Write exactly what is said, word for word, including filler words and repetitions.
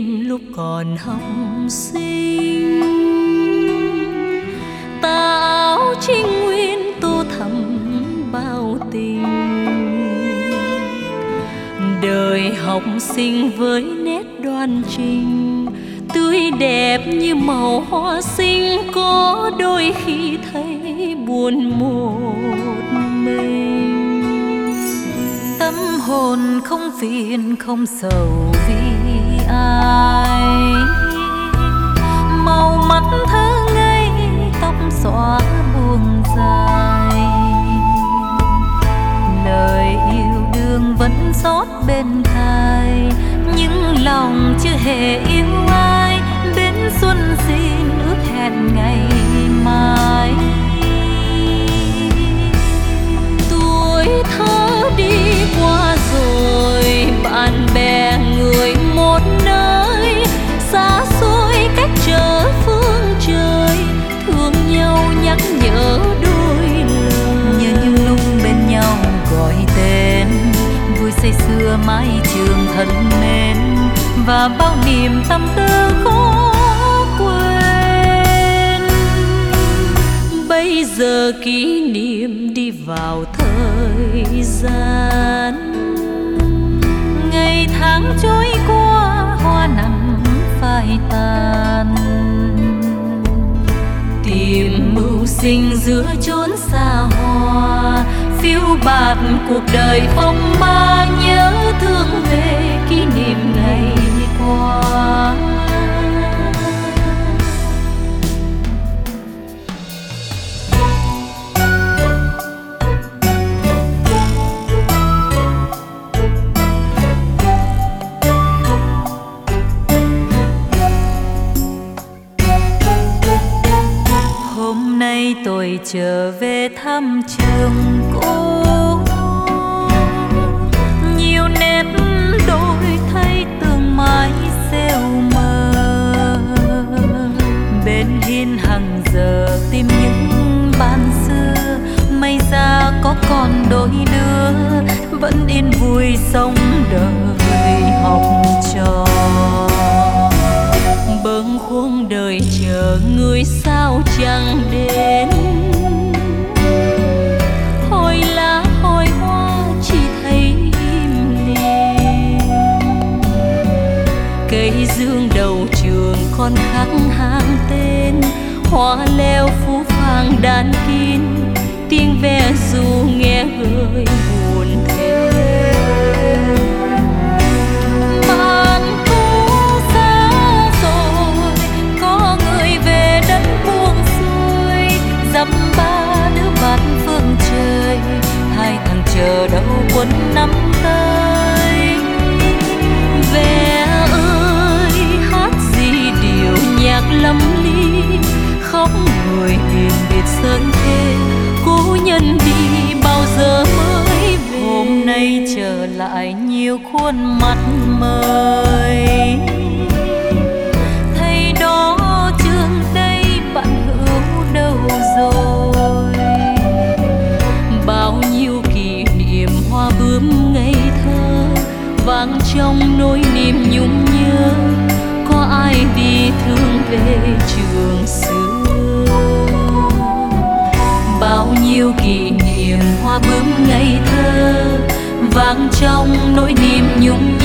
niệm lúc còn học sinh. Tà áo trinh nguyên tô thắm bao tình, đời học sinh với nét đoan trình, tươi đẹp như màu hoa sinh. Có đôi khi thấy buồn một mình, tâm hồn không phiền không sầu vì ai. Màu mắt thơ ngây, tóc xõa buông dài, lời yêu đương vẫn xót bên tai, nhưng lòng chưa hề yêu ai. Đến xuân xin ước hẹn ngày mai. tuổi thơ đi qua rồi, bạn bè người một nơi, xa xôi cách trở phương trời, thương nhau nhắc nhở đôi lời. Như những lúc bên nhau gọi tên, vui say sưa mái trường thân mến, và bao niềm tâm tư khó quên. Bây giờ kỷ niệm đi vào thời gian, ngày tháng trôi qua hoa nằm phai tàn. tìm mưu sinh giữa chốn xa hoa, phiêu bạt cuộc đời phong ba, nhớ thương về kỷ niệm ngày qua. Hôm nay tôi trở về thăm trường cũ, nhiều nét đổi thay tương mái rêu mờ. Bên hiên hàng giờ tìm những bạn xưa, may ra có còn đôi đứa vẫn yên vui sống đời học trò. Bâng khuâng đời chờ người sao chẳng đến, hồi lá hồi hoa chỉ thấy im lìm. Cây dương đầu trường còn khắc hàng tên, hoa leo phú phàng đan kín, tiếng ve ru nghe gợi buồn thêm. Bạn cũ xa rồi, có người về đất buông xuôi, dăm ba đứa bạn phương trời, hai thằng chờ đâu quân năm tới. Ve ơi hát gì điều nhạc lâm ly, khóc người biển biệt sơn thê, cố nhân đi bao giờ mới về. Hôm nay trở lại nhiều khuôn mặt mới, thầy đó trường đây bạn hữu đâu rồi. Bao nhiêu kỷ niệm hoa bướm ngây thơ, vang trong nỗi niềm nhung nhớ. Có ai đi thương về trường xưa, bao nhiêu kỷ niệm hoa bướm ngây thơ, vang trong nỗi niềm nhung